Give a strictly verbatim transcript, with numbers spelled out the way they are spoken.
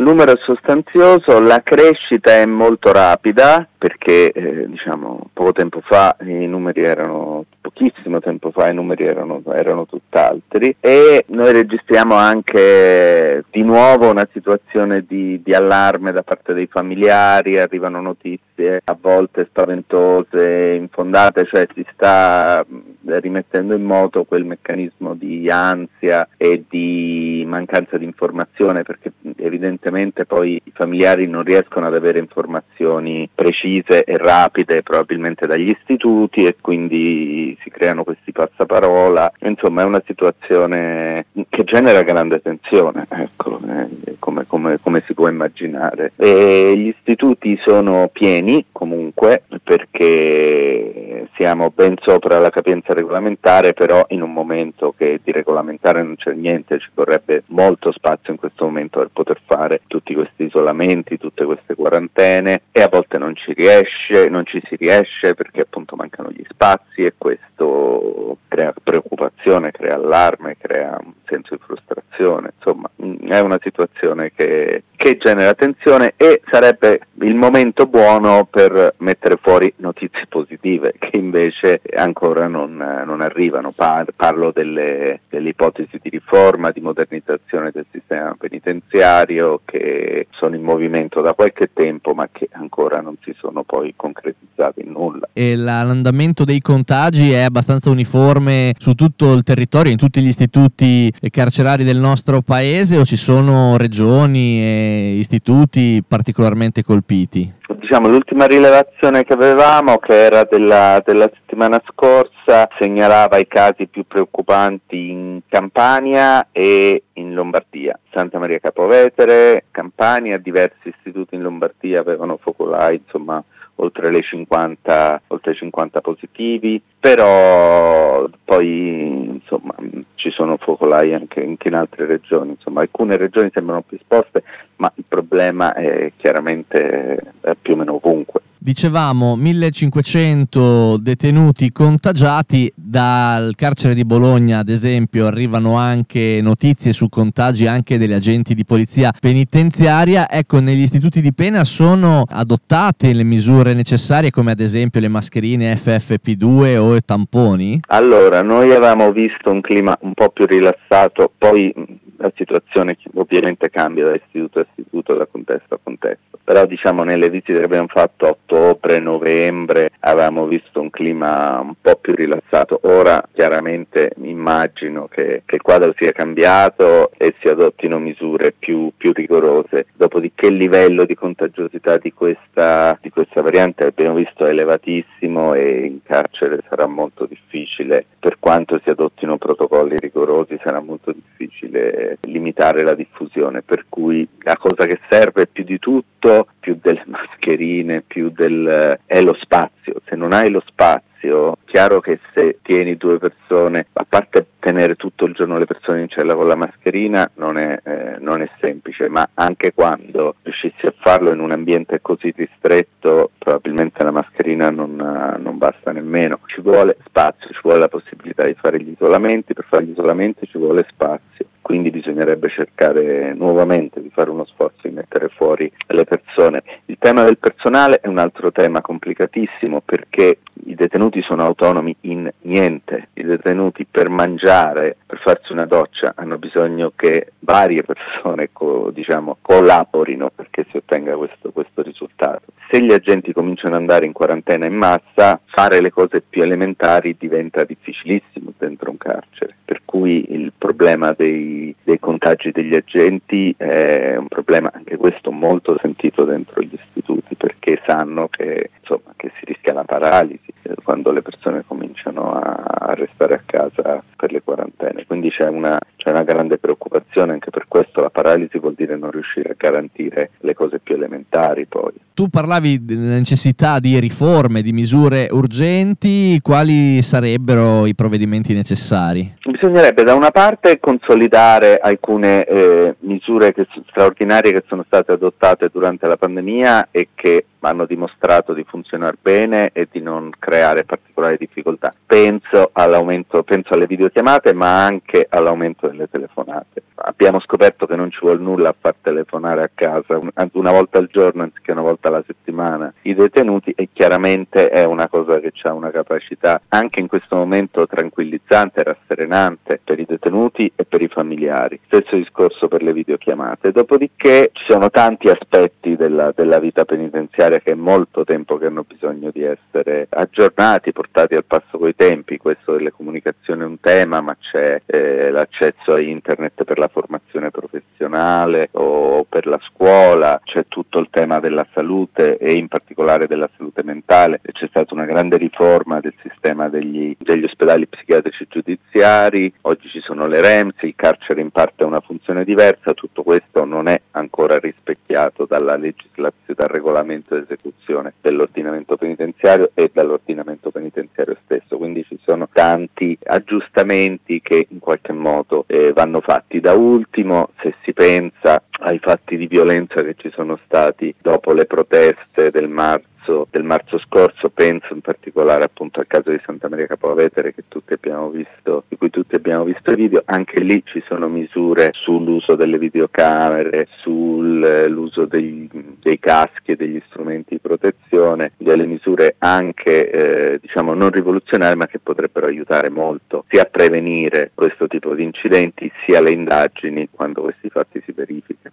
Il numero è sostanzioso, la crescita è molto rapida perché eh, diciamo poco tempo fa i numeri erano, pochissimo tempo fa i numeri erano, erano tutt'altri, e noi registriamo anche di nuovo una situazione di, di allarme da parte dei familiari, arrivano notizie a volte spaventose, infondate, cioè si sta rimettendo in moto quel meccanismo di ansia e di mancanza di informazione, perché evidentemente poi i familiari non riescono ad avere informazioni precise e rapide probabilmente dagli istituti, e quindi si creano questi passaparola. Insomma, è una situazione che genera grande tensione, ecco, eh, come, come, come si può immaginare. E gli istituti sono pieni comunque, perché siamo ben sopra la capienza regolamentare, però in un momento che di regolamentare non c'è niente, ci vorrebbe molto spazio in questo momento per poter fare tutti questi isolamenti, tutte queste quarantene, e a volte non ci riesce, non ci si riesce perché appunto mancano gli spazi, e questo crea preoccupazione, crea allarme, crea un senso di frustrazione. Insomma, è una situazione che, che genera tensione, e sarebbe il momento buono per mettere fuori notizie positive che invece ancora non, non arrivano. Par- parlo delle, delle ipotesi di riforma, di modernizzazione del sistema penitenziario, che sono in movimento da qualche tempo ma che ancora non si sono poi concretizzate in nulla. E l'andamento dei contagi è abbastanza uniforme su tutto il territorio, in tutti gli istituti carcerari del nostro paese, o ci sono regioni e istituti particolarmente colpiti? Diciamo, l'ultima rilevazione che avevamo, che era della, della settimana scorsa, segnalava i casi più preoccupanti in Campania e in Lombardia. Santa Maria Capua Vetere, Campania, diversi istituti in Lombardia avevano focolai, insomma, oltre le cinquanta, oltre cinquanta positivi, però poi insomma ci sono focolai anche, anche in altre regioni. Insomma, alcune regioni sembrano più esposte, ma il problema è chiaramente è più o meno ovunque. Dicevamo millecinquecento detenuti contagiati. Dal carcere di Bologna, ad esempio, arrivano anche notizie su contagi anche degli agenti di polizia penitenziaria. Ecco, negli istituti di pena sono adottate le misure necessarie, come ad esempio le mascherine F F P due o i tamponi? Allora, noi avevamo visto un clima un po' più rilassato, poi la situazione ovviamente cambia da istituto a istituto, da contesto a contesto, però diciamo nelle visite che abbiamo fatto a ottobre, novembre, avevamo visto un clima un po' più rilassato. Ora chiaramente immagino che, che il quadro sia cambiato e si adottino misure più, più rigorose. Dopodiché il livello di contagiosità di questa, di questa variante abbiamo visto è elevatissimo, e in carcere sarà molto difficile, per quanto si adottino protocolli rigorosi, sarà molto difficile limitare la diffusione, per cui la cosa che serve più di tutto, più delle mascherine, più del è lo spazio. Se non hai lo spazio, chiaro che se tieni due persone, a parte tenere tutto il giorno le persone in cella con la mascherina non è, eh, non è semplice, ma anche quando riuscissi a farlo in un ambiente così ristretto, probabilmente la mascherina non, non basta nemmeno. Ci vuole spazio, ci vuole la possibilità di fare gli isolamenti, per fare gli isolamenti ci vuole spazio. Quindi bisognerebbe cercare nuovamente di fare uno sforzo di mettere fuori le persone. Il tema del personale è un altro tema complicatissimo, perché i detenuti sono autonomi in niente. I detenuti per mangiare, per farsi una doccia, hanno bisogno che varie persone co, diciamo, collaborino perché si ottenga questo, questo risultato. Se gli agenti cominciano ad andare in quarantena in massa, fare le cose più elementari diventa difficilissimo dentro un carcere, per cui il problema dei, dei contagi degli agenti è un problema anche questo molto sentito dentro gli istituti, perché sanno che, insomma, che si rischia la paralisi quando le persone cominciano a, a restare a casa per le quarantene. Quindi c'è una, c'è una grande preoccupazione, anche per questo la paralisi vuol dire non riuscire a garantire le cose più elementari poi. Tu parlavi della necessità di riforme, di misure urgenti. Quali sarebbero i provvedimenti necessari? Bisognerebbe da una parte consolidare alcune eh, misure che, straordinarie che sono state adottate durante la pandemia e che hanno dimostrato di funzionare bene e di non creare particolari difficoltà. Penso all'aumento, penso alle videochiamate, ma anche all'aumento delle telefonate. abbiamo scoperto che non ci vuole nulla a far telefonare a casa una volta al giorno anziché una volta alla settimana i detenuti, e chiaramente è una cosa che ha una capacità anche in questo momento tranquillizzante, rasserenante per i detenuti e per i familiari. Stesso discorso per le videochiamate. Dopodiché ci sono tanti aspetti della, della vita penitenziaria che è molto tempo che hanno bisogno di essere aggiornati, portati al passo coi tempi. Questo delle comunicazioni è un tema, ma c'è eh, l'accesso a internet per la formazione professionale o per la scuola, c'è tutto il tema della salute e in particolare della salute mentale. C'è stata una grande riforma del sistema degli, degli ospedali psichiatrici giudiziari, oggi ci sono le R E M S, il carcere in parte ha una funzione diversa, tutto questo non è ancora rispecchiato dalla legislazione, dal regolamento di esecuzione dell'ordinamento penitenziario e dall'ordinamento penitenziario stesso, quindi ci sono tanti aggiustamenti che in qualche modo eh, vanno fatti. Da ultimo, se si pensa ai fatti di violenza che ci sono stati dopo le proteste del marzo del marzo scorso, penso in particolare appunto al caso di Santa Maria Capua Vetere che tutti abbiamo visto, di cui tutti abbiamo visto i video. Anche lì ci sono misure sull'uso delle videocamere, sull'uso dei, dei caschi e degli strumenti di protezione, delle misure anche eh, diciamo non rivoluzionarie, ma che potrebbero aiutare molto sia a prevenire questo tipo di incidenti sia alle indagini quando questi fatti si verificano.